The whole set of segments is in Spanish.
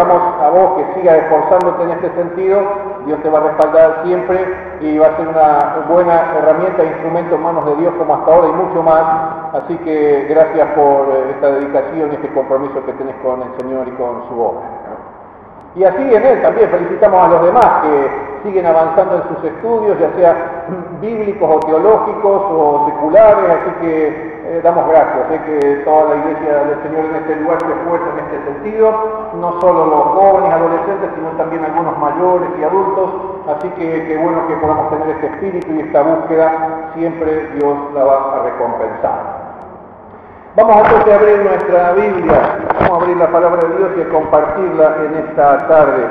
hagamos a vos que sigas esforzándote en este sentido, Dios te va a respaldar siempre y va a ser una buena herramienta e instrumento en manos de Dios como hasta ahora y mucho más. Así que gracias por esta dedicación y este compromiso que tenés con el Señor y con su obra. Y así en Él también felicitamos a los demás que siguen avanzando en sus estudios, ya sea bíblicos o teológicos o seculares, así que damos gracias, que toda la Iglesia del Señor en este lugar se esfuerza en este sentido, no solo los jóvenes, adolescentes, sino también algunos mayores y adultos, así que qué bueno que podamos tener este espíritu y esta búsqueda, siempre Dios la va a recompensar. Vamos entonces a abrir nuestra Biblia, vamos a abrir la palabra de Dios y a compartirla en esta tarde.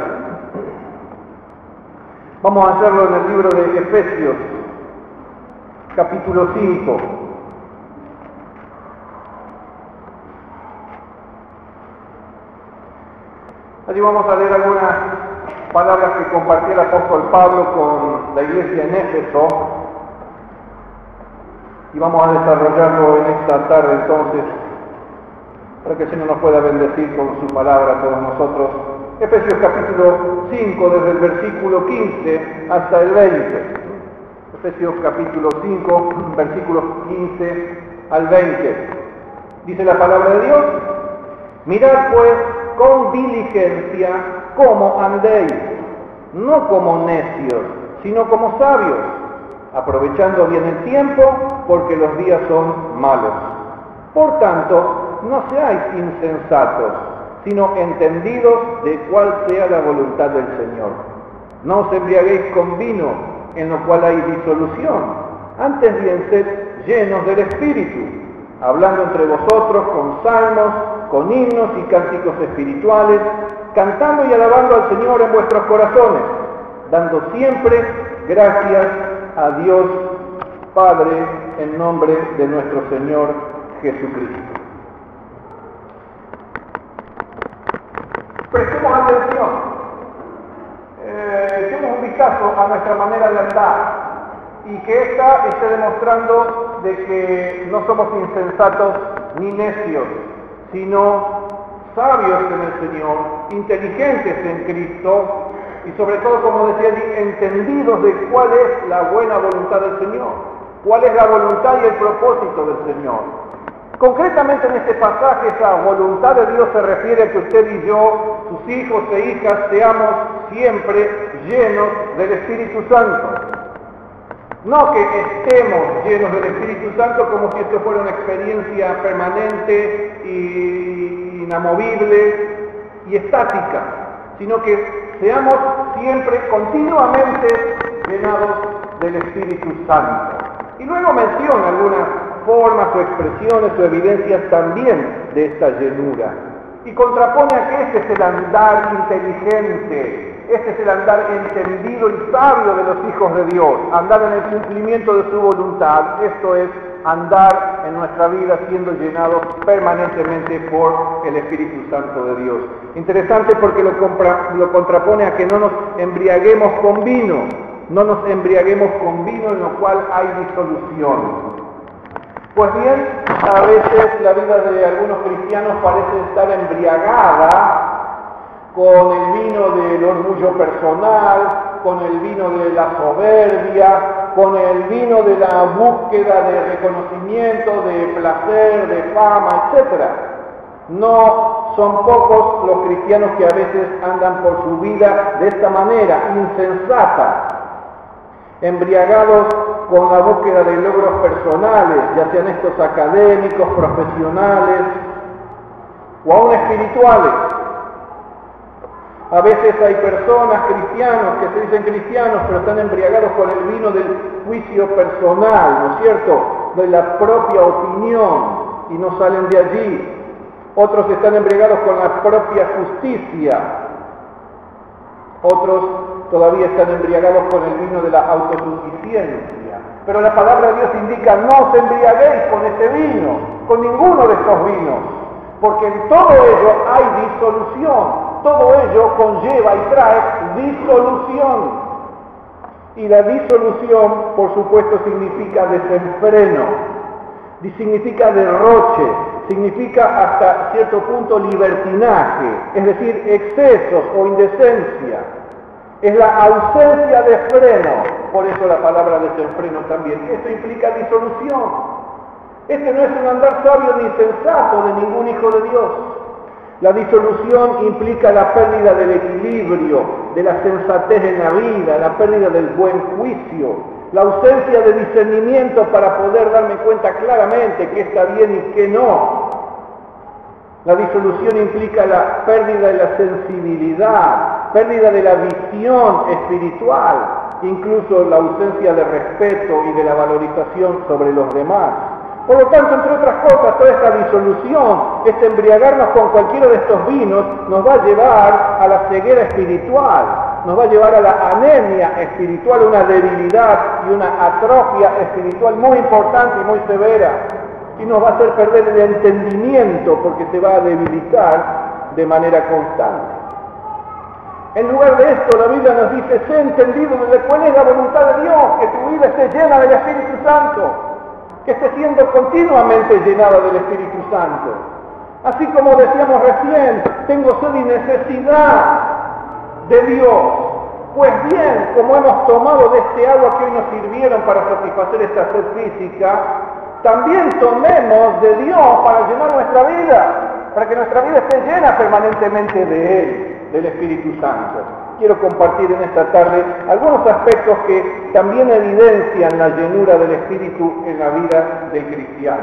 Vamos a hacerlo en el libro de Efesios, capítulo 5. Allí vamos a leer algunas palabras que compartió el apóstol Pablo con la iglesia en Éfeso y vamos a desarrollarlo en esta tarde entonces para que el Señor nos pueda bendecir con su palabra a todos nosotros. Efesios capítulo 5 desde el versículo 15 hasta el 20. Efesios capítulo 5 versículos 15 al 20. Dice la palabra de Dios: mirad pues con diligencia cómo andéis, no como necios, sino como sabios, aprovechando bien el tiempo, porque los días son malos. Por tanto, no seáis insensatos, sino entendidos de cuál sea la voluntad del Señor. No os embriaguéis con vino, en lo cual hay disolución, antes bien sed llenos del Espíritu, hablando entre vosotros con salmos, con himnos y cánticos espirituales, cantando y alabando al Señor en vuestros corazones, dando siempre gracias a Dios Padre en nombre de nuestro Señor Jesucristo. Prestemos atención, echemos un vistazo a nuestra manera de andar y que ésta esté demostrando de que no somos insensatos ni necios, sino sabios en el Señor, inteligentes en Cristo y sobre todo, como decía allí, entendidos de cuál es la buena voluntad del Señor, cuál es la voluntad y el propósito del Señor. Concretamente en este pasaje, esa voluntad de Dios se refiere a que usted y yo, sus hijos e hijas, seamos siempre llenos del Espíritu Santo. No que estemos llenos del Espíritu Santo como si esto fuera una experiencia permanente y inamovible y estática, sino que seamos siempre, continuamente llenados del Espíritu Santo. Y luego menciona algunas formas o expresiones o evidencias también de esta llenura. Y contrapone a que este es el andar inteligente, este es el andar entendido y sabio de los hijos de Dios, andar en el cumplimiento de su voluntad, esto es andar en nuestra vida siendo llenados permanentemente por el Espíritu Santo de Dios. Interesante porque lo contrapone a que no nos embriaguemos con vino, no nos embriaguemos con vino en lo cual hay disolución. Pues bien, a veces la vida de algunos cristianos parece estar embriagada con el vino del orgullo personal, con el vino de la soberbia, con el vino de la búsqueda de reconocimiento, de placer, de fama, etc. No son pocos los cristianos que a veces andan por su vida de esta manera, insensata, embriagados con la búsqueda de logros personales, ya sean estos académicos, profesionales o aún espirituales. A veces hay personas, cristianos, que se dicen cristianos, pero están embriagados con el vino del juicio personal, ¿no es cierto?, de la propia opinión, y no salen de allí. Otros están embriagados con la propia justicia. Otros todavía están embriagados con el vino de la autosuficiencia. Pero la palabra de Dios indica: no os embriaguéis con ese vino, con ninguno de estos vinos, porque en todo ello hay disolución. Todo ello conlleva y trae disolución. Y la disolución, por supuesto, significa desenfreno, significa derroche, significa hasta cierto punto libertinaje, es decir, excesos o indecencia. Es la ausencia de freno, por eso la palabra desenfreno también. Esto implica disolución. Este no es un andar sabio ni sensato de ningún hijo de Dios. La disolución implica la pérdida del equilibrio, de la sensatez en la vida, la pérdida del buen juicio, la ausencia de discernimiento para poder darme cuenta claramente qué está bien y qué no. La disolución implica la pérdida de la sensibilidad, pérdida de la visión espiritual, incluso la ausencia de respeto y de la valorización sobre los demás. Por lo tanto, entre otras cosas, toda esta disolución, este embriagarnos con cualquiera de estos vinos, nos va a llevar a la ceguera espiritual, nos va a llevar a la anemia espiritual, una debilidad y una atrofia espiritual muy importante y muy severa, y nos va a hacer perder el entendimiento porque se va a debilitar de manera constante. En lugar de esto, la Biblia nos dice: sé entendido de cuál es la voluntad de Dios, que tu vida esté llena del Espíritu Santo, que esté siendo continuamente llenada del Espíritu Santo. Así como decíamos recién, tengo sed y necesidad de Dios. Pues bien, como hemos tomado de este agua que hoy nos sirvieron para satisfacer esta sed física, también tomemos de Dios para llenar nuestra vida, para que nuestra vida esté llena permanentemente de Él, del Espíritu Santo. Quiero compartir en esta tarde algunos aspectos que también evidencian la llenura del Espíritu en la vida del cristiano.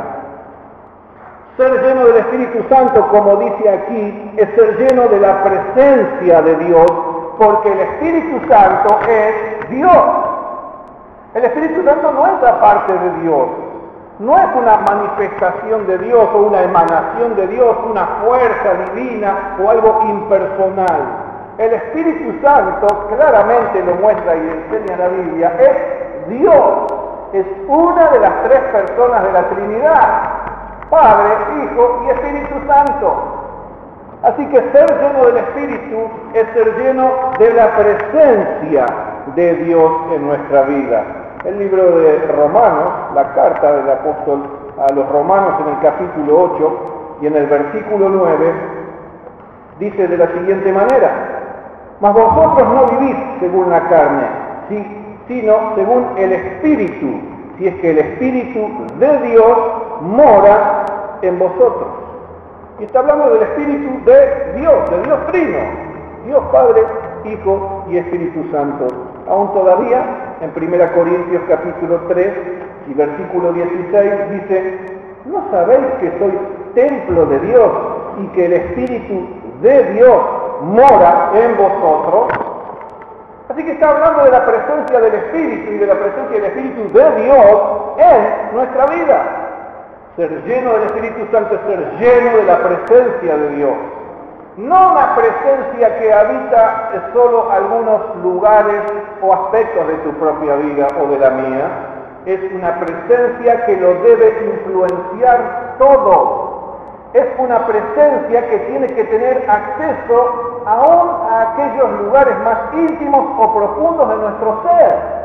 Ser lleno del Espíritu Santo, como dice aquí, es ser lleno de la presencia de Dios, porque el Espíritu Santo es Dios. El Espíritu Santo no es aparte de Dios, no es una manifestación de Dios o una emanación de Dios, una fuerza divina o algo impersonal. El Espíritu Santo claramente lo muestra y enseña la Biblia, es Dios, es una de las tres personas de la Trinidad, Padre, Hijo y Espíritu Santo. Así que ser lleno del Espíritu es ser lleno de la presencia de Dios en nuestra vida. El libro de Romanos, la carta del apóstol a los Romanos en el capítulo 8 y en el versículo 9, dice de la siguiente manera: mas vosotros no vivís según la carne, sino según el Espíritu, si es que el Espíritu de Dios mora en vosotros. Y está hablando del Espíritu de Dios Trino, Dios Padre, Hijo y Espíritu Santo. Aún todavía, en 1 Corintios capítulo 3 y versículo 16, dice: ¿no sabéis que sois templo de Dios y que el Espíritu de Dios mora en vosotros? Así que está hablando de la presencia del Espíritu y de la presencia del Espíritu de Dios en nuestra vida. Ser lleno del Espíritu Santo es ser lleno de la presencia de Dios. No una presencia que habita solo algunos lugares o aspectos de tu propia vida o de la mía. Es una presencia que lo debe influenciar todo. Es una presencia que tiene que tener acceso aún a aquellos lugares más íntimos o profundos de nuestro ser.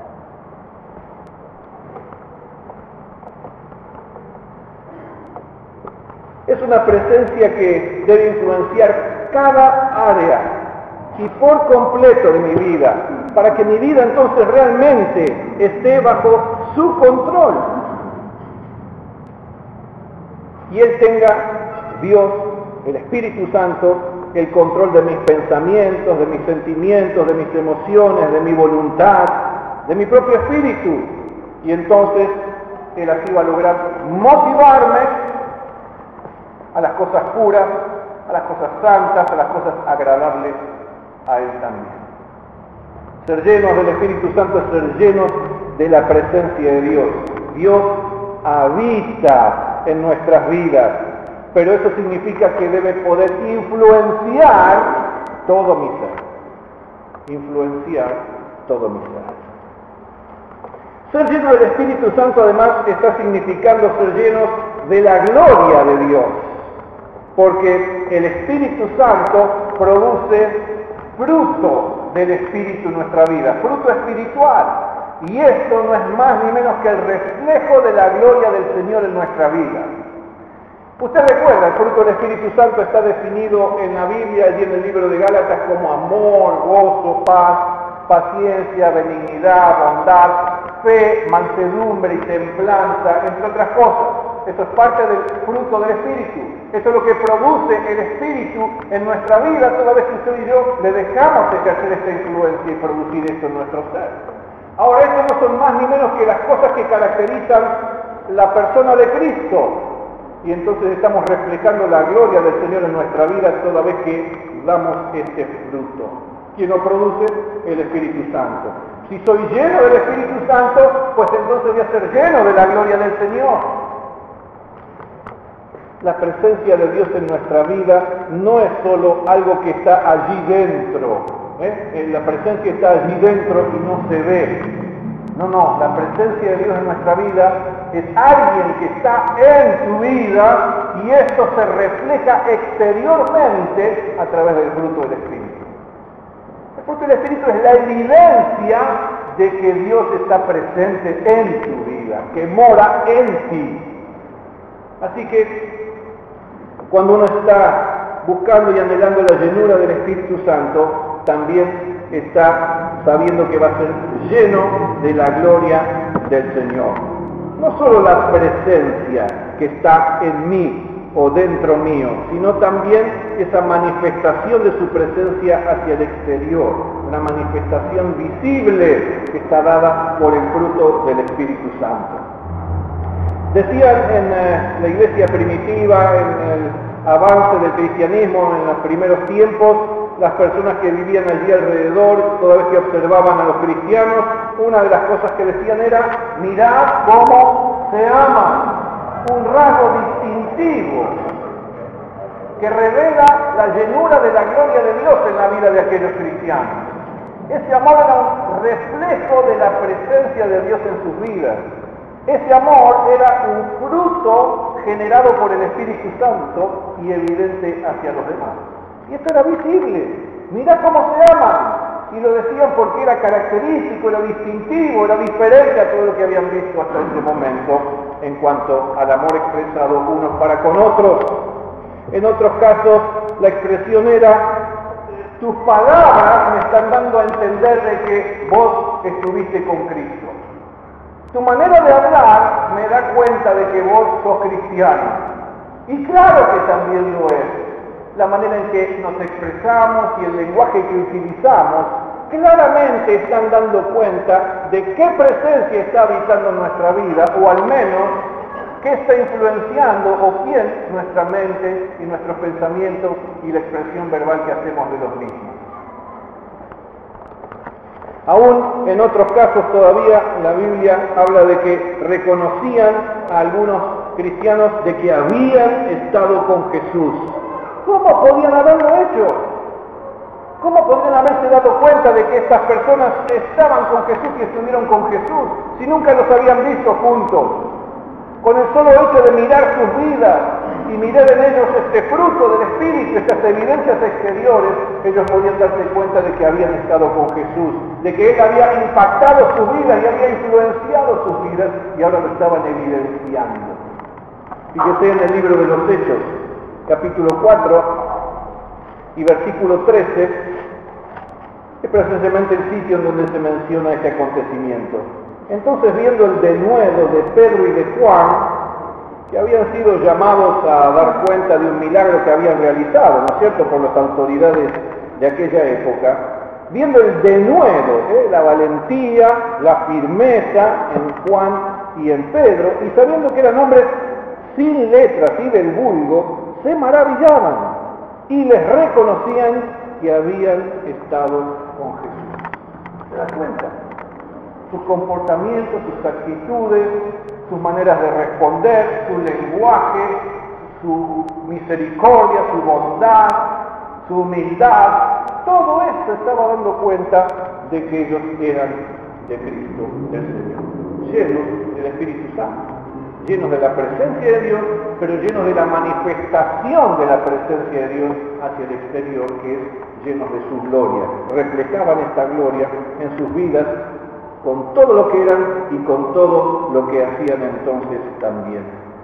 Es una presencia que debe influenciar cada área y por completo de mi vida, para que mi vida entonces realmente esté bajo su control. Y Él tenga, Dios, el Espíritu Santo, el control de mis pensamientos, de mis sentimientos, de mis emociones, de mi voluntad, de mi propio espíritu. Y entonces Él así va a lograr motivarme a las cosas puras, a las cosas santas, a las cosas agradables a Él también. Ser llenos del Espíritu Santo es ser llenos de la presencia de Dios. Dios habita en nuestras vidas, pero eso significa que debe poder influenciar todo mi ser. Influenciar todo mi ser. Ser lleno del Espíritu Santo además está significando ser llenos de la gloria de Dios. Porque el Espíritu Santo produce fruto del Espíritu en nuestra vida, fruto espiritual. Y esto no es más ni menos que el reflejo de la gloria del Señor en nuestra vida. Usted recuerda, el fruto del Espíritu Santo está definido en la Biblia y en el libro de Gálatas como amor, gozo, paz, paciencia, benignidad, bondad, fe, mansedumbre y templanza, entre otras cosas. Eso es parte del fruto del Espíritu. Eso es lo que produce el Espíritu en nuestra vida toda vez que usted y yo le dejamos ejercer esta influencia y producir esto en nuestro ser. Ahora, estos no son más ni menos que las cosas que caracterizan la persona de Cristo. Y entonces estamos reflejando la gloria del Señor en nuestra vida toda vez que damos este fruto. ¿Quién lo produce? El Espíritu Santo. Si soy lleno del Espíritu Santo, pues entonces voy a ser lleno de la gloria del Señor. La presencia de Dios en nuestra vida no es solo algo que está allí dentro. La presencia está allí dentro y no se ve. No, la presencia de Dios en nuestra vida es alguien que está en tu vida y esto se refleja exteriormente a través del fruto del Espíritu. El fruto del Espíritu es la evidencia de que Dios está presente en tu vida, que mora en ti. Así que cuando uno está buscando y anhelando la llenura del Espíritu Santo, también está sabiendo que va a ser lleno de la gloria del Señor. No solo la presencia que está en mí o dentro mío, sino también esa manifestación de su presencia hacia el exterior, una manifestación visible que está dada por el fruto del Espíritu Santo. Decían en la iglesia primitiva, en el avance del cristianismo en los primeros tiempos, las personas que vivían allí alrededor, toda vez que observaban a los cristianos, una de las cosas que decían era: mirad cómo se aman, un rasgo distintivo que revela la llenura de la gloria de Dios en la vida de aquellos cristianos. Ese amor era un reflejo de la presencia de Dios en sus vidas. Ese amor era un fruto generado por el Espíritu Santo y evidente hacia los demás. Y esto era visible. Mirá cómo se aman. Y lo decían porque era característico, era distintivo, era diferente a todo lo que habían visto hasta ese momento en cuanto al amor expresado unos para con otros. En otros casos, la expresión era: tus palabras me están dando a entender de que vos estuviste con Cristo. Tu manera de hablar me da cuenta de que vos sos cristiano. Y claro que también lo es. La manera en que nos expresamos y el lenguaje que utilizamos claramente están dando cuenta de qué presencia está habitando en nuestra vida, o al menos qué está influenciando o quién nuestra mente y nuestros pensamientos y la expresión verbal que hacemos de los mismos. Aún en otros casos todavía la Biblia habla de que reconocían a algunos cristianos de que habían estado con Jesús. ¿Cómo podían haberlo hecho? ¿Cómo podían haberse dado cuenta de que estas personas estaban con Jesús y estuvieron con Jesús si nunca los habían visto juntos? Con el solo hecho de mirar sus vidas y mirar en ellos este fruto del Espíritu, estas evidencias exteriores, ellos podían darse cuenta de que habían estado con Jesús, de que Él había impactado sus vidas y había influenciado sus vidas y ahora lo estaban evidenciando. Fíjese en el libro de los Hechos, capítulo 4 y versículo 13, es precisamente el sitio en donde se menciona este acontecimiento. Entonces, viendo el denuedo de Pedro y de Juan, que habían sido llamados a dar cuenta de un milagro que habían realizado, ¿no es cierto?, por las autoridades de aquella época, viendo el denuedo, la valentía, la firmeza en Juan y en Pedro, y sabiendo que eran hombres sin letras y del vulgo, se maravillaban y les reconocían que habían estado con Jesús. ¿Se da cuenta? Sus comportamientos, sus actitudes, sus maneras de responder, su lenguaje, su misericordia, su bondad, su humildad, todo esto estaba dando cuenta de que ellos eran de Cristo, del Señor, llenos del Espíritu Santo, llenos de la presencia de Dios, pero llenos de la manifestación de la presencia de Dios hacia el exterior, que es llenos de su gloria. Reflejaban esta gloria en sus vidas con todo lo que eran y con todo lo que hacían entonces también.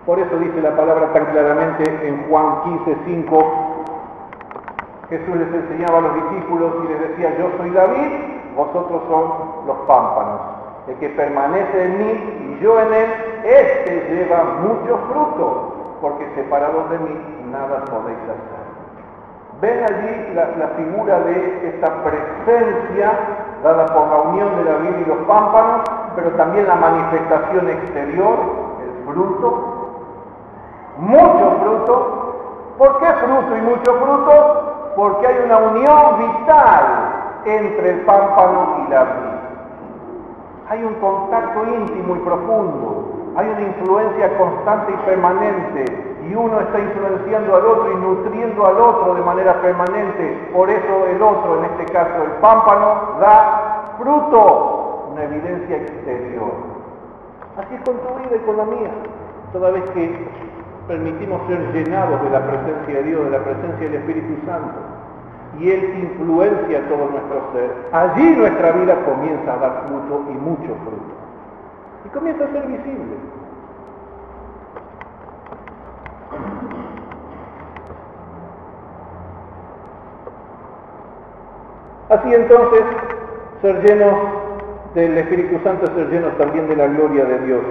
Por eso dice la palabra tan claramente en Juan 15:5, Jesús les enseñaba a los discípulos y les decía, yo soy la vid, vosotros son los pámpanos. El que permanece en mí y yo en él, este lleva mucho fruto, porque separados de mí nada podéis hacer. Ven allí la figura de esta presencia dada por la unión de la vid y los pámpanos, pero también la manifestación exterior, el fruto. Mucho fruto. ¿Por qué fruto y mucho fruto? Porque hay una unión vital entre el pámpano y la vid. Hay un contacto íntimo y profundo. Hay una influencia constante y permanente. Y uno está influenciando al otro y nutriendo al otro de manera permanente. Por eso el otro, en este caso el pámpano, da fruto, una evidencia exterior. Así es con tu vida y con la mía. Toda vez que permitimos ser llenados de la presencia de Dios, de la presencia del Espíritu Santo, y Él influencia todo nuestro ser, allí nuestra vida comienza a dar fruto y mucho fruto. Y comienza a ser visible. Así entonces, ser llenos del Espíritu Santo es ser llenos también de la gloria de Dios.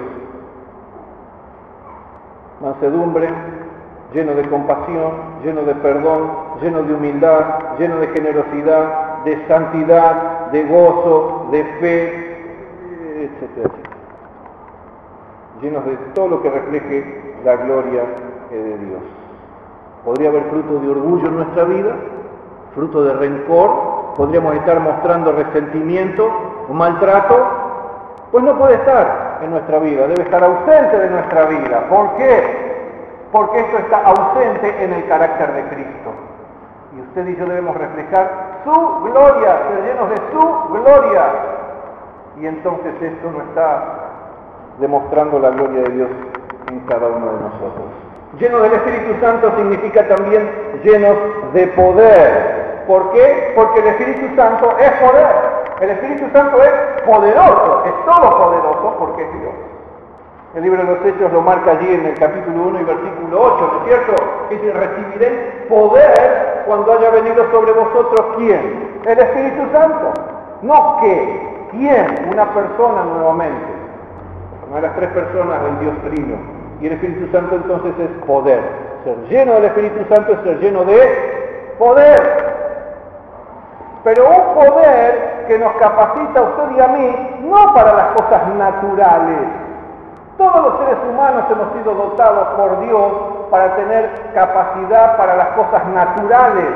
Mansedumbre, lleno de compasión, lleno de perdón, lleno de humildad, lleno de generosidad, de santidad, de gozo, de fe, etcétera, etcétera. Llenos de todo lo que refleje la gloria de Dios. ¿Podría haber fruto de orgullo en nuestra vida? ¿Fruto de rencor? ¿Podríamos estar mostrando resentimiento o maltrato? Pues no puede estar en nuestra vida, debe estar ausente de nuestra vida. ¿Por qué? Porque esto está ausente en el carácter de Cristo. Y usted y yo debemos reflejar su gloria, ser llenos de su gloria. Y entonces esto no está demostrando la gloria de Dios en cada uno de nosotros. Lleno del Espíritu Santo significa también llenos de poder. ¿Por qué? Porque el Espíritu Santo es poder. El Espíritu Santo es poderoso, es todopoderoso porque es Dios. El libro de los Hechos lo marca allí en el capítulo 1 y versículo 8, ¿no es cierto? Que dice, recibiréis poder cuando haya venido sobre vosotros, ¿quién? El Espíritu Santo. No qué, ¿quién? Una persona nuevamente. Una de las tres personas del Dios Trino. Y el Espíritu Santo entonces es poder. Ser lleno del Espíritu Santo es ser lleno de poder. Pero un poder que nos capacita a usted y a mí, no para las cosas naturales. Todos los seres humanos hemos sido dotados por Dios para tener capacidad para las cosas naturales.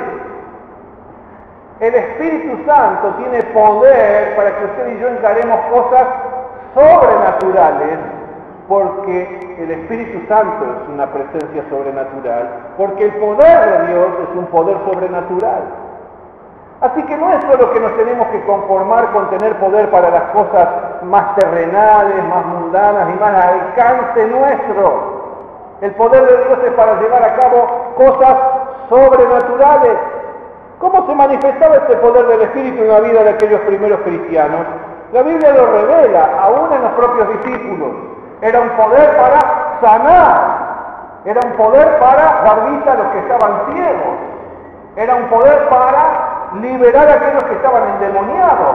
El Espíritu Santo tiene poder para que usted y yo encaremos cosas sobrenaturales, porque el Espíritu Santo es una presencia sobrenatural, porque el poder de Dios es un poder sobrenatural. Así que no es solo que nos tenemos que conformar con tener poder para las cosas más terrenales, más mundanas y más al alcance nuestro. El poder de Dios es para llevar a cabo cosas sobrenaturales. ¿Cómo se manifestaba este poder del Espíritu en la vida de aquellos primeros cristianos? La Biblia lo revela, aún en los propios discípulos. Era un poder para sanar, era un poder para dar vista a los que estaban ciegos, era un poder para liberar a aquellos que estaban endemoniados,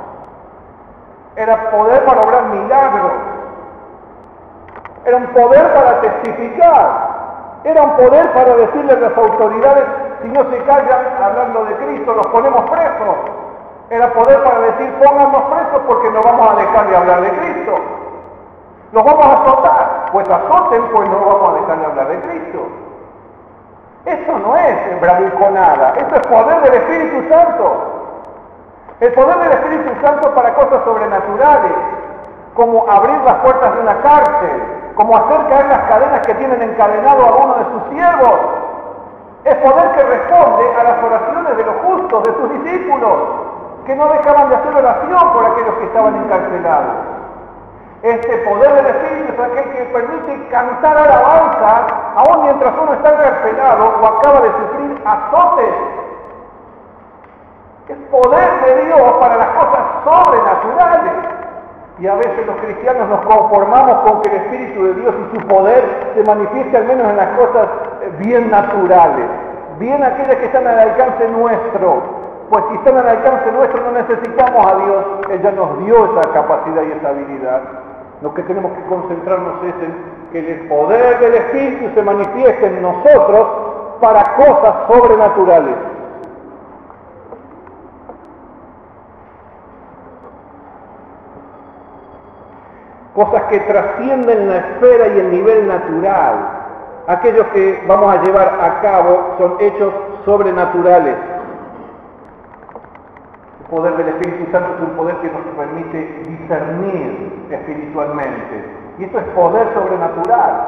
era poder para obrar milagros, era un poder para testificar, era un poder para decirle a las autoridades, si no se callan hablando de Cristo, los ponemos presos. Era poder para decir, póngannos presos porque no vamos a dejar de hablar de Cristo. Los vamos a azotar, pues azoten, pues no vamos a dejar de hablar de Cristo. Eso no es bravuconada, eso es poder del Espíritu Santo. El poder del Espíritu Santo para cosas sobrenaturales, como abrir las puertas de una cárcel, como hacer caer las cadenas que tienen encadenado a uno de sus siervos. Es poder que responde a las oraciones de los justos, de sus discípulos, que no dejaban de hacer oración por aquellos que estaban encarcelados. Este poder del Espíritu es aquel que permite cantar alabanza aún mientras uno está encarcelado o acaba de sufrir azotes. Es poder de Dios para las cosas sobrenaturales. Y a veces los cristianos nos conformamos con que el Espíritu de Dios y su poder se manifieste al menos en las cosas bien naturales, bien aquellas que están al alcance nuestro. Pues si están al alcance nuestro no necesitamos a Dios, Él ya nos dio esa capacidad y esa habilidad. Lo que tenemos que concentrarnos es en que el poder del Espíritu se manifieste en nosotros para cosas sobrenaturales. Cosas que trascienden la esfera y el nivel natural. Aquellos que vamos a llevar a cabo son hechos sobrenaturales. El poder del Espíritu Santo es un poder que nos permite discernir espiritualmente. Y esto es poder sobrenatural.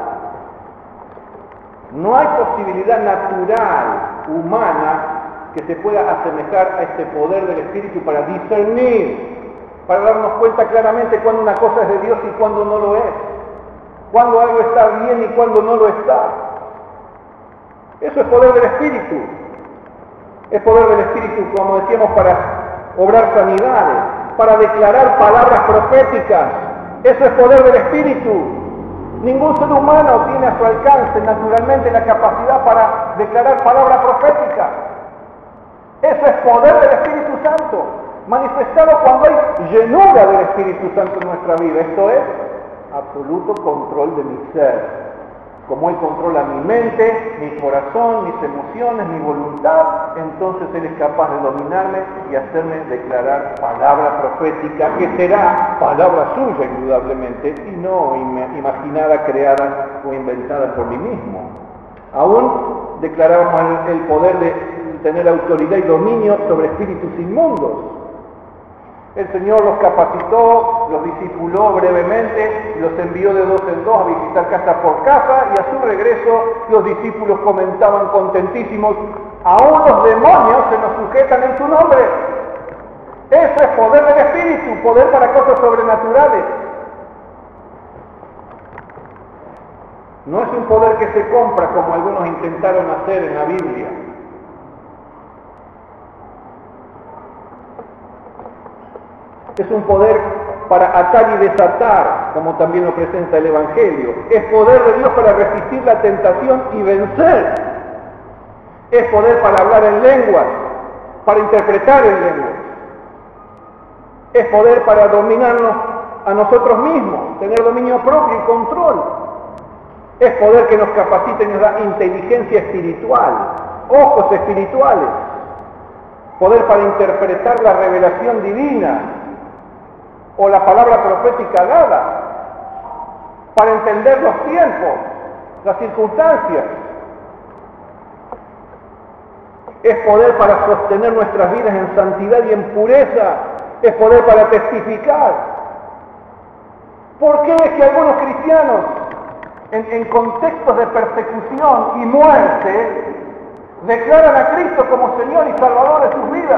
No hay posibilidad natural, humana, que se pueda asemejar a este poder del Espíritu para discernir, para darnos cuenta claramente cuando una cosa es de Dios y cuando no lo es, cuando algo está bien y cuando no lo está. Eso es poder del Espíritu. Es poder del Espíritu, como decíamos, para obrar sanidades, para declarar palabras proféticas. Eso es poder del Espíritu. Ningún ser humano tiene a su alcance naturalmente la capacidad para declarar palabra profética. Eso es poder del Espíritu Santo, manifestado cuando hay llenura del Espíritu Santo en nuestra vida. Esto es absoluto control de mi ser. Como Él controla mi mente, mi corazón, mis emociones, mi voluntad, entonces Él es capaz de dominarme y hacerme declarar palabra profética, que será palabra suya indudablemente, y no imaginada, creada o inventada por mí mismo. Aún declarábamos el poder de tener autoridad y dominio sobre espíritus inmundos. El Señor los capacitó, los discipuló brevemente, los envió de 2 en 2 a visitar casa por casa, y a su regreso los discípulos comentaban contentísimos: aún los demonios se nos sujetan en su nombre. Eso es poder del Espíritu, poder para cosas sobrenaturales. No es un poder que se compra como algunos intentaron hacer en la Biblia. Es un poder para atar y desatar, como también lo presenta el Evangelio. Es poder de Dios para resistir la tentación y vencer. Es poder para hablar en lenguas, para interpretar en lenguas. Es poder para dominarnos a nosotros mismos, tener dominio propio y control. Es poder que nos capacita y nos da inteligencia espiritual, ojos espirituales. Poder para interpretar la revelación divina o la palabra profética dada, para entender los tiempos, las circunstancias. Es poder para sostener nuestras vidas en santidad y en pureza. Es poder para testificar. ¿Por qué es que algunos cristianos, en contextos de persecución y muerte, declaran a Cristo como Señor y Salvador de sus vidas?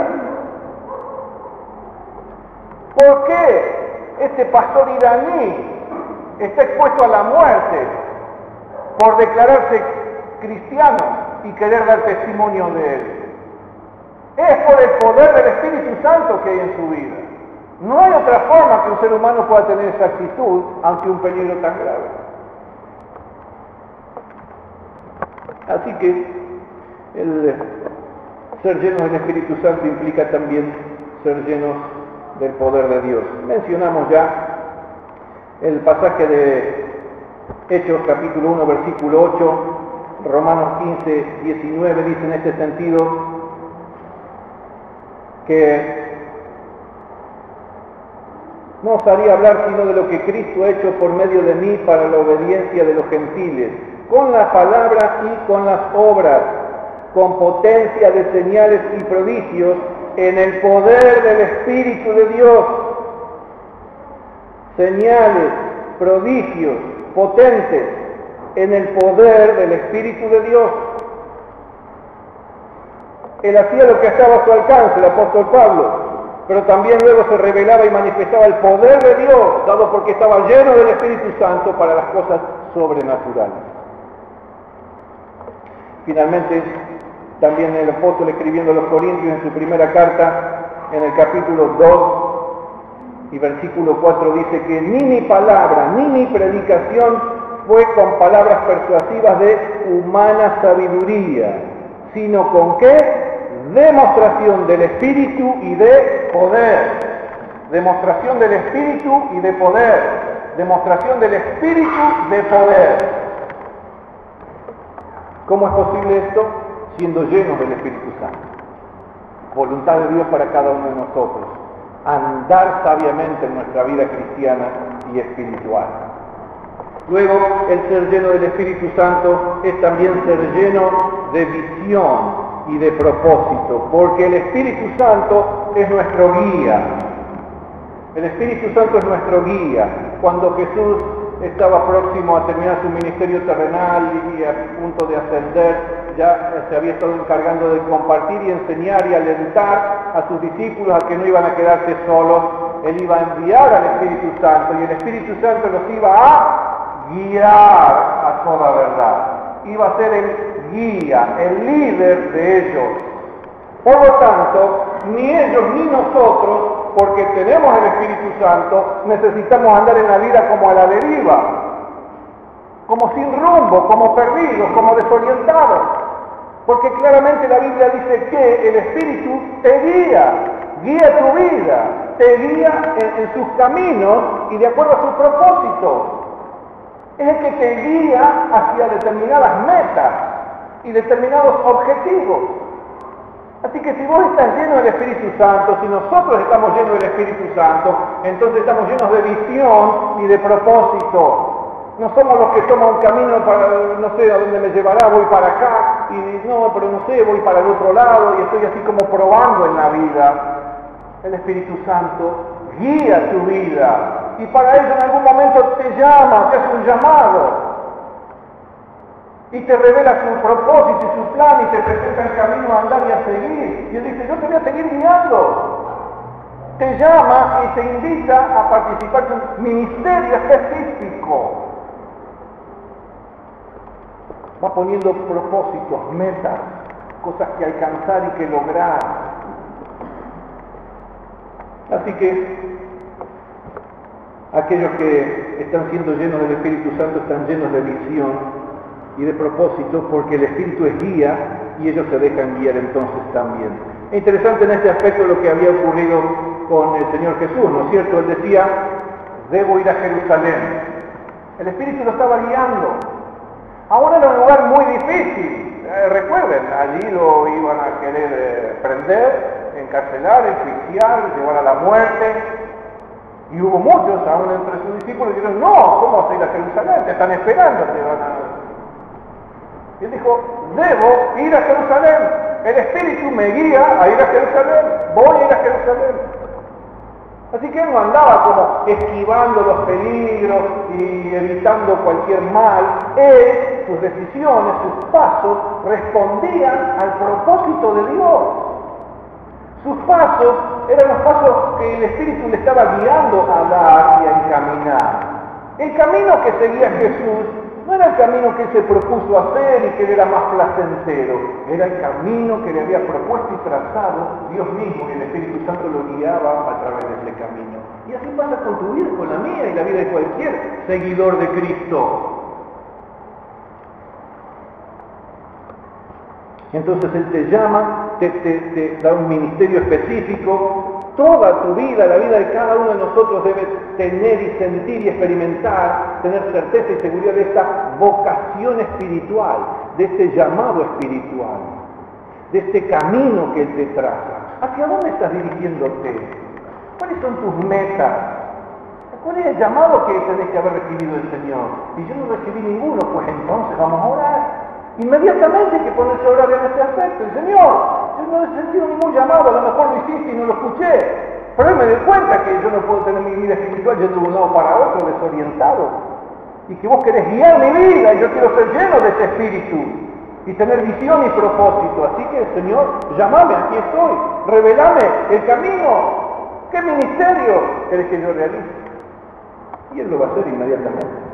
¿Por qué este pastor iraní está expuesto a la muerte por declararse cristiano y querer dar testimonio de Él? Es por el poder del Espíritu Santo que hay en su vida. No hay otra forma que un ser humano pueda tener esa actitud ante un peligro tan grave. Así que el ser llenos del Espíritu Santo implica también ser llenos del poder de Dios. Mencionamos ya el pasaje de Hechos capítulo 1 versículo 8, Romanos 15, 19 dice en este sentido que no os haría hablar sino de lo que Cristo ha hecho por medio de mí para la obediencia de los gentiles, con la palabra y con las obras, con potencia de señales y prodigios, en el poder del Espíritu de Dios. Señales, prodigios, potentes, en el poder del Espíritu de Dios. Él hacía lo que estaba a su alcance, el apóstol Pablo, pero también luego se revelaba y manifestaba el poder de Dios, dado porque estaba lleno del Espíritu Santo para las cosas sobrenaturales. Finalmente, también el apóstol escribiendo a los Corintios en su primera carta, en el capítulo 2, Y versículo 4 dice que ni mi palabra, ni mi predicación fue con palabras persuasivas de humana sabiduría, sino con ¿qué? Demostración del Espíritu y de poder. Demostración del Espíritu y de poder. Demostración del Espíritu de poder. ¿Cómo es posible esto? Siendo llenos del Espíritu Santo. Voluntad de Dios para cada uno de nosotros. Andar sabiamente en nuestra vida cristiana y espiritual. Luego, el ser lleno del Espíritu Santo es también ser lleno de visión y de propósito, porque el Espíritu Santo es nuestro guía. El Espíritu Santo es nuestro guía. Cuando Jesús estaba próximo a terminar su ministerio terrenal y a punto de ascender, ya se había estado encargando de compartir y enseñar y alentar a sus discípulos a que no iban a quedarse solos. Él iba a enviar al Espíritu Santo y el Espíritu Santo los iba a guiar a toda verdad. Iba a ser el guía, el líder de ellos. Por lo tanto, ni ellos ni nosotros, porque tenemos el Espíritu Santo, necesitamos andar en la vida como a la deriva, como sin rumbo, como perdidos, como desorientados. Porque claramente la Biblia dice que el Espíritu te guía tu vida, te guía en sus caminos y de acuerdo a su propósito. Es el que te guía hacia determinadas metas y determinados objetivos. Así que si vos estás lleno del Espíritu Santo, si nosotros estamos llenos del Espíritu Santo, entonces estamos llenos de visión y de propósito. No somos los que toman un camino para, no sé a dónde me llevará, voy para acá, y no, pero no sé, voy para el otro lado, y estoy así como probando en la vida. El Espíritu Santo guía tu vida, y para ello en algún momento te llama, te hace un llamado, y te revela su propósito y su plan, y te presenta el camino a andar y a seguir. Y él dice, yo te voy a seguir guiando. Te llama y te invita a participar de un ministerio específico. Va poniendo propósitos, metas, cosas que alcanzar y que lograr. Así que aquellos que están siendo llenos del Espíritu Santo están llenos de visión y de propósito, porque el Espíritu es guía y ellos se dejan guiar entonces también. Es interesante en este aspecto lo que había ocurrido con el Señor Jesús, ¿no es cierto? Él decía, debo ir a Jerusalén. El Espíritu lo estaba guiando. Ahora era un lugar muy difícil. Recuerden, allí lo iban a querer prender, encarcelar, enjuiciar, llevar a la muerte. Y hubo muchos, aún entre sus discípulos, que dijeron, no, ¿cómo vas a ir a Jerusalén? Te están esperando, te van a... Y él dijo, debo ir a Jerusalén. El Espíritu me guía a ir a Jerusalén. Voy a ir a Jerusalén. Así que él no andaba como esquivando los peligros y evitando cualquier mal. Él, sus decisiones, sus pasos, respondían al propósito de Dios. Sus pasos eran los pasos que el Espíritu le estaba guiando a dar y a encaminar. El camino que seguía Jesús no era el camino que él se propuso hacer y que él era más placentero, era el camino que le había propuesto y trazado Dios mismo, y el Espíritu Santo lo guiaba a través de ese camino. Y así pasa con tu vida, con la mía y la vida de cualquier seguidor de Cristo. Entonces Él te llama, te da un ministerio específico. Toda tu vida, la vida de cada uno de nosotros debe tener y sentir y experimentar, tener certeza y seguridad de esta vocación espiritual, de este llamado espiritual, de este camino que Él te traza. ¿Hacia dónde estás dirigiéndote? ¿Cuáles son tus metas? ¿Cuál es el llamado que tenés que haber recibido del Señor? Si yo no recibí ninguno, pues entonces vamos a orar. Inmediatamente hay que ponerse a orar en este aspecto. El Señor, yo no he sentido ningún llamado, a lo mejor lo hiciste y no lo escuché. Pero hoy me doy cuenta que yo no puedo tener mi vida espiritual yendo de un lado para otro, desorientado. Y que vos querés guiar mi vida y yo quiero ser lleno de ese espíritu. Y tener visión y propósito. Así que, Señor, llamame, aquí estoy. Revelame el camino. ¿Qué ministerio querés que yo realice? Y Él lo va a hacer inmediatamente.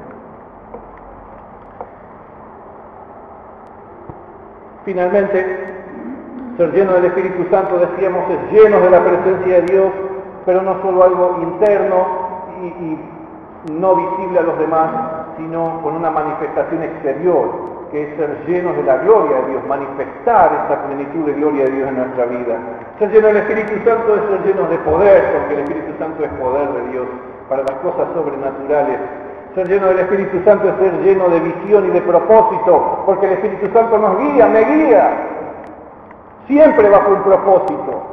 Finalmente, ser lleno del Espíritu Santo, decíamos, es lleno de la presencia de Dios, pero no solo algo interno y no visible a los demás, sino con una manifestación exterior, que es ser llenos de la gloria de Dios, manifestar esa plenitud de gloria de Dios en nuestra vida. Ser lleno del Espíritu Santo es ser llenos de poder, porque el Espíritu Santo es poder de Dios para las cosas sobrenaturales. Ser lleno del Espíritu Santo es ser lleno de visión y de propósito, porque el Espíritu Santo nos guía, me guía, siempre bajo un propósito.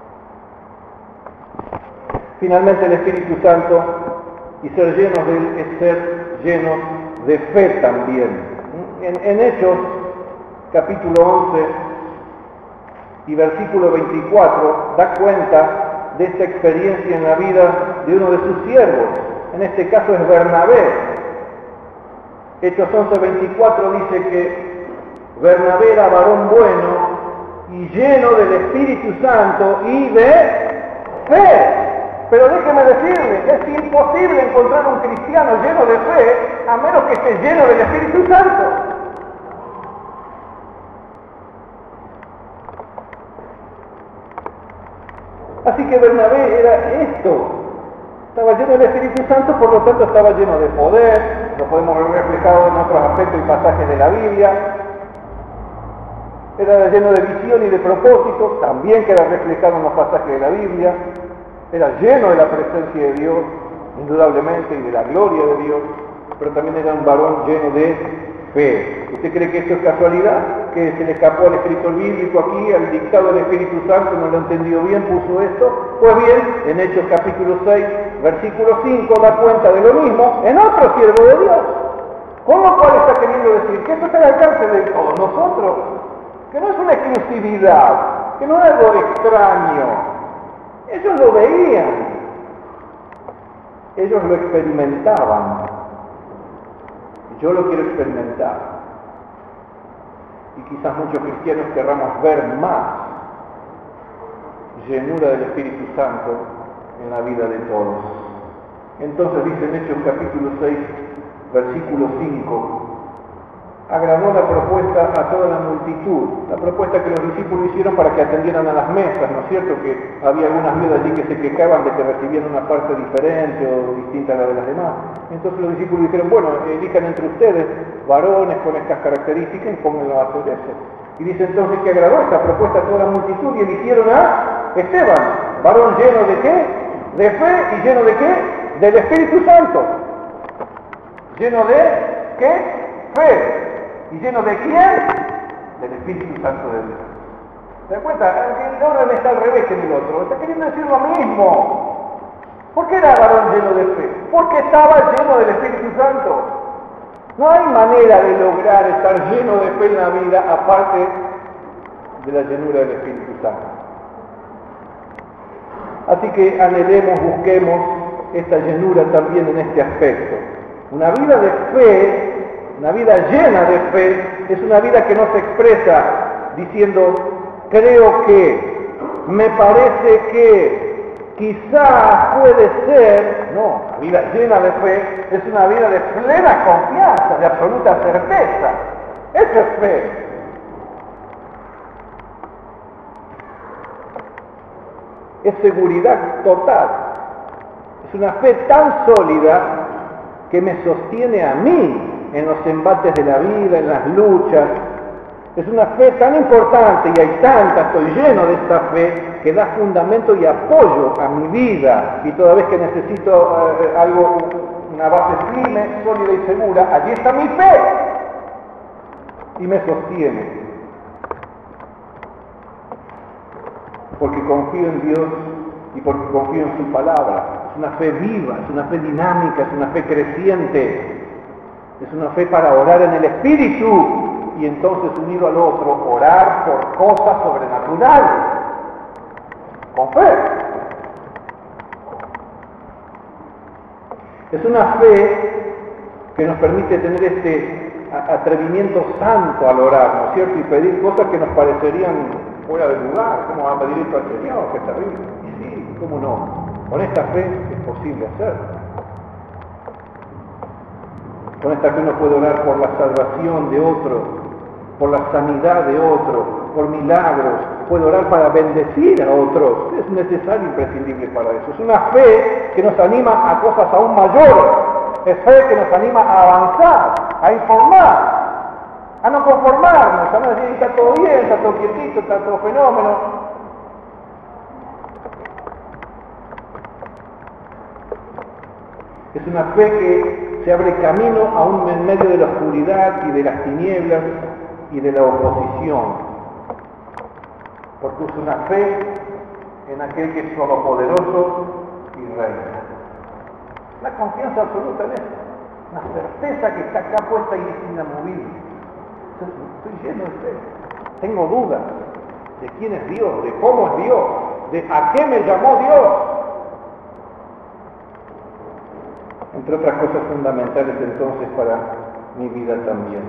Finalmente el Espíritu Santo, y ser llenos de Él es ser llenos de fe también. En Hechos, capítulo 11 y versículo 24, da cuenta de esta experiencia en la vida de uno de sus siervos. En este caso es Bernabé. Hechos 11:24 dice que Bernabé era varón bueno y lleno del Espíritu Santo y de fe. Pero déjeme decirle, es imposible encontrar un cristiano lleno de fe a menos que esté lleno del Espíritu Santo. Así que Bernabé era esto. Estaba lleno del Espíritu Santo, por lo tanto estaba lleno de poder. Lo podemos ver reflejado en otros aspectos y pasajes de la Biblia. Era lleno de visión y de propósito, también queda reflejado en los pasajes de la Biblia. Era lleno de la presencia de Dios, indudablemente, y de la gloria de Dios, pero también era un varón lleno de fe. ¿Usted cree que esto es casualidad? ¿Que se le escapó al escritor bíblico aquí, al dictado del Espíritu Santo, no lo entendió bien, puso esto? Pues bien, en Hechos capítulo 6, versículo 5, da cuenta de lo mismo en otro siervo de Dios. Con lo cual está queriendo decir que esto está al alcance de todos nosotros, que no es una exclusividad, que no es algo extraño. Ellos lo veían, ellos lo experimentaban. Yo lo quiero experimentar. Y quizás muchos cristianos querramos ver más llenura del Espíritu Santo en la vida de todos. Entonces dice en Hechos capítulo 6, versículo 5, agradó la propuesta a toda la multitud, la propuesta que los discípulos hicieron para que atendieran a las mesas, ¿no es cierto? Que había algunas viudas allí que se quejaban de que recibían una parte diferente o distinta a la de las demás. Entonces los discípulos dijeron, bueno, elijan entre ustedes varones con estas características y pónganlo a hacer eso. Y dice entonces que agradó esta propuesta a toda la multitud y eligieron a Esteban, varón lleno de ¿qué? De fe y lleno de ¿qué? Del Espíritu Santo. Lleno de ¿qué? Fe. ¿Y lleno de quién? Del Espíritu Santo de Dios. ¿Se dan cuenta? El orden está al revés que en el otro. Está queriendo decir lo mismo. ¿Por qué era varón lleno de fe? Porque estaba lleno del Espíritu Santo. No hay manera de lograr estar lleno de fe en la vida aparte de la llenura del Espíritu Santo. Así que anhelemos, busquemos esta llenura también en este aspecto. Una vida de fe, una vida llena de fe, es una vida que no se expresa diciendo, creo que, me parece que, quizás puede ser. No, la vida llena de fe es una vida de plena confianza, de absoluta certeza. Eso es fe. Es seguridad total. Es una fe tan sólida que me sostiene a mí en los embates de la vida, en las luchas. Es una fe tan importante y hay tanta, estoy lleno de esta fe, que da fundamento y apoyo a mi vida. Y toda vez que necesito algo, una base firme, sólida y segura, allí está mi fe y me sostiene. Porque confío en Dios y porque confío en su palabra. Es una fe viva, es una fe dinámica, es una fe creciente. Es una fe para orar en el Espíritu y entonces unido al otro, orar por cosas sobrenaturales. Con fe. Es una fe que nos permite tener este atrevimiento santo al orar, ¿no es cierto? Y pedir cosas que nos parecerían fuera de lugar. ¿Cómo va a pedir esto al Señor? ¡Qué terrible! Y sí, ¿cómo no? Con esta fe es posible hacerlo. Con esta fe uno puede orar por la salvación de otro, por la sanidad de otro, por milagros, puede orar para bendecir a otros. Es necesario, imprescindible para eso. Es una fe que nos anima a cosas aún mayores. Es fe que nos anima a avanzar, a informar, a no conformarnos, a no decir está todo bien, está todo quietito, está todo fenómeno. Es una fe que se abre camino aún en medio de la oscuridad y de las tinieblas y de la oposición. Porque es una fe en aquel que es todopoderoso y reina. La confianza absoluta en eso. Una certeza que está acá puesta y es inamovible. Estoy lleno de fe. Tengo dudas de quién es Dios, de cómo es Dios, de a qué me llamó Dios. Entre otras cosas fundamentales entonces para mi vida también.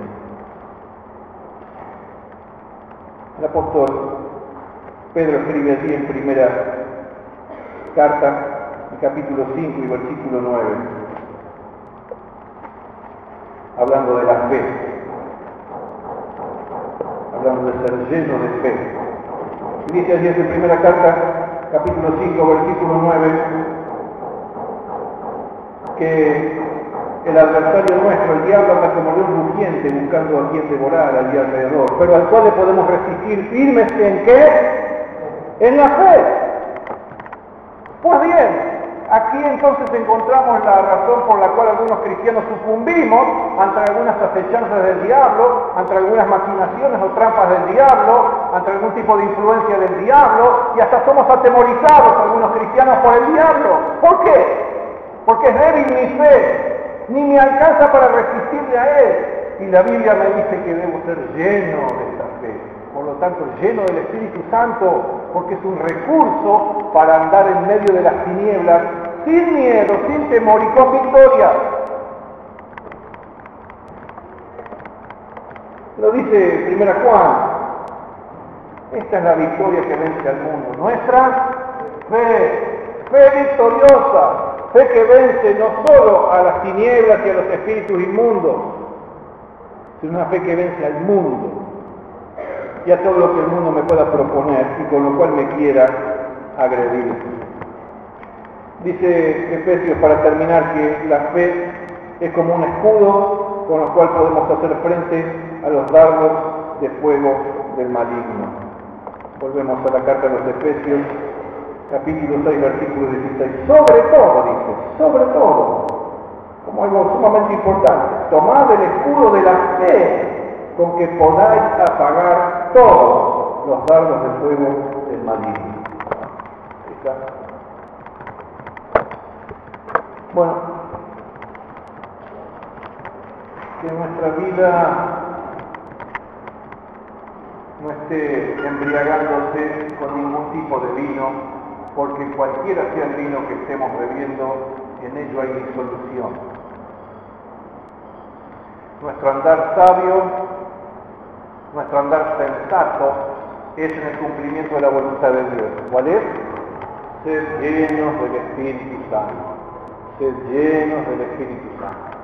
El apóstol Pedro escribe allí en primera carta, en capítulo 5 y versículo 9, hablando de la fe, hablando de ser lleno de fe. Y dice allí en su primera carta, capítulo 5, versículo 9, que el adversario nuestro, el diablo, anda como león rugiente buscando a quien devorar allí alrededor, pero al cual le podemos resistir firmes ¿en qué? En la fe. Pues bien, aquí entonces encontramos la razón por la cual algunos cristianos sucumbimos ante algunas acechanzas del diablo, ante algunas maquinaciones o trampas del diablo, ante algún tipo de influencia del diablo, y hasta somos atemorizados algunos cristianos por el diablo. ¿Por qué? Porque es débil mi fe, ni me alcanza para resistirle a él. Y la Biblia me dice que debo ser lleno de esta fe. Por lo tanto, lleno del Espíritu Santo, porque es un recurso para andar en medio de las tinieblas, sin miedo, sin temor y con victoria. Lo dice 1 Juan. Esta es la victoria que vence al mundo. Nuestra fe victoriosa, fe que vence no solo a las tinieblas y a los espíritus inmundos, sino una fe que vence al mundo y a todo lo que el mundo me pueda proponer y con lo cual me quiera agredir. Dice Efesios, para terminar, que la fe es como un escudo con el cual podemos hacer frente a los dardos de fuego del maligno. Volvemos a la carta de los Efesios, capítulo 6, versículo 16. Sobre todo, dice, sobre todo, como algo sumamente importante, tomad el escudo de la fe con que podáis apagar todos los dardos de fuego del maligno. ¿Está? Bueno, que nuestra vida no esté embriagándose con ningún tipo de vino, porque cualquiera sea el vino que estemos bebiendo, en ello hay disolución. Nuestro andar sabio, nuestro andar sensato, es en el cumplimiento de la voluntad de Dios. ¿Cuál es? Ser llenos del Espíritu Santo. Ser llenos del Espíritu Santo.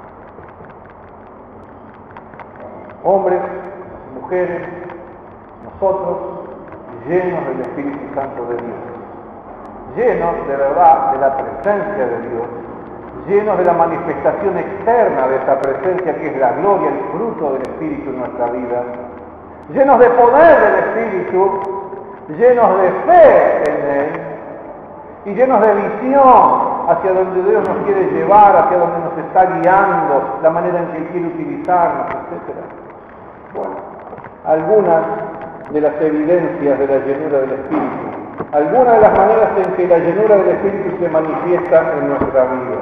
Hombres, mujeres, nosotros, llenos del Espíritu Santo de Dios. Llenos de verdad de la presencia de Dios, llenos de la manifestación externa de esa presencia que es la gloria, el fruto del Espíritu en nuestra vida, llenos de poder del Espíritu, llenos de fe en Él y llenos de visión hacia donde Dios nos quiere llevar, hacia donde nos está guiando, la manera en que Él quiere utilizarnos, etc. Bueno, algunas de las evidencias de la llenura del Espíritu, algunas de las maneras en que la llenura del Espíritu se manifiesta en nuestra vida.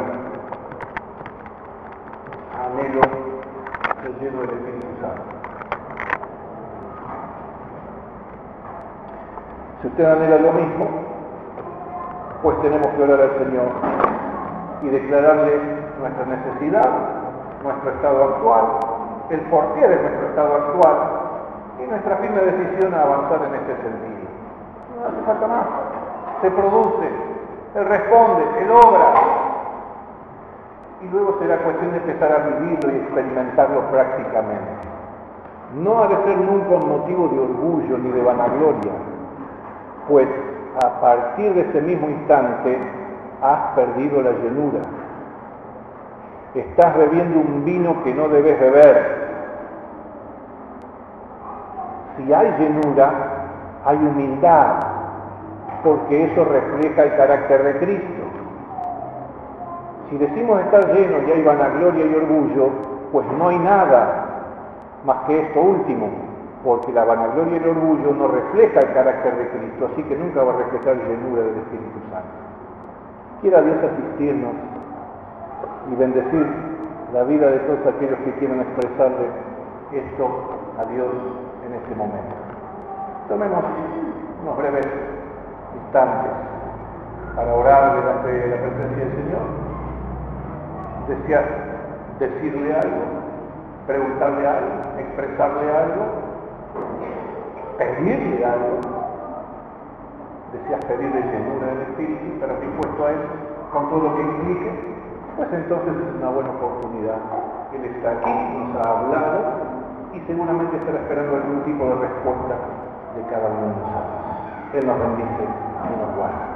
Anhelo ser lleno del Espíritu Santo. Si usted anhela lo mismo, pues tenemos que orar al Señor y declararle nuestra necesidad, nuestro estado actual, el porqué de nuestro estado actual y nuestra firme decisión a avanzar en este sentido. No hace falta más. Se produce, Él responde, Él obra. Y luego será cuestión de empezar a vivirlo y experimentarlo prácticamente. No ha de ser nunca un motivo de orgullo ni de vanagloria, pues a partir de ese mismo instante has perdido la llenura. Estás bebiendo un vino que no debes beber. Si hay llenura, hay humildad, porque eso refleja el carácter de Cristo. Si decimos estar llenos y hay vanagloria y orgullo, pues no hay nada más que esto último, porque la vanagloria y el orgullo no refleja el carácter de Cristo, así que nunca va a reflejar llenura del Espíritu Santo. Quiera Dios asistirnos y bendecir la vida de todos aquellos que quieran expresarle esto a Dios en este momento. Tomemos unos breves instantes para orar delante de la presencia del Señor, desear decirle algo, preguntarle algo, expresarle algo, pedirle algo. Deseas pedirle llenura del Espíritu, pero dispuesto a eso, con todo lo que implique, pues entonces es una buena oportunidad. Él está aquí, nos ha hablado y seguramente estará esperando algún tipo de respuesta de cada uno de nosotros. Él nos bendice y nos guarda.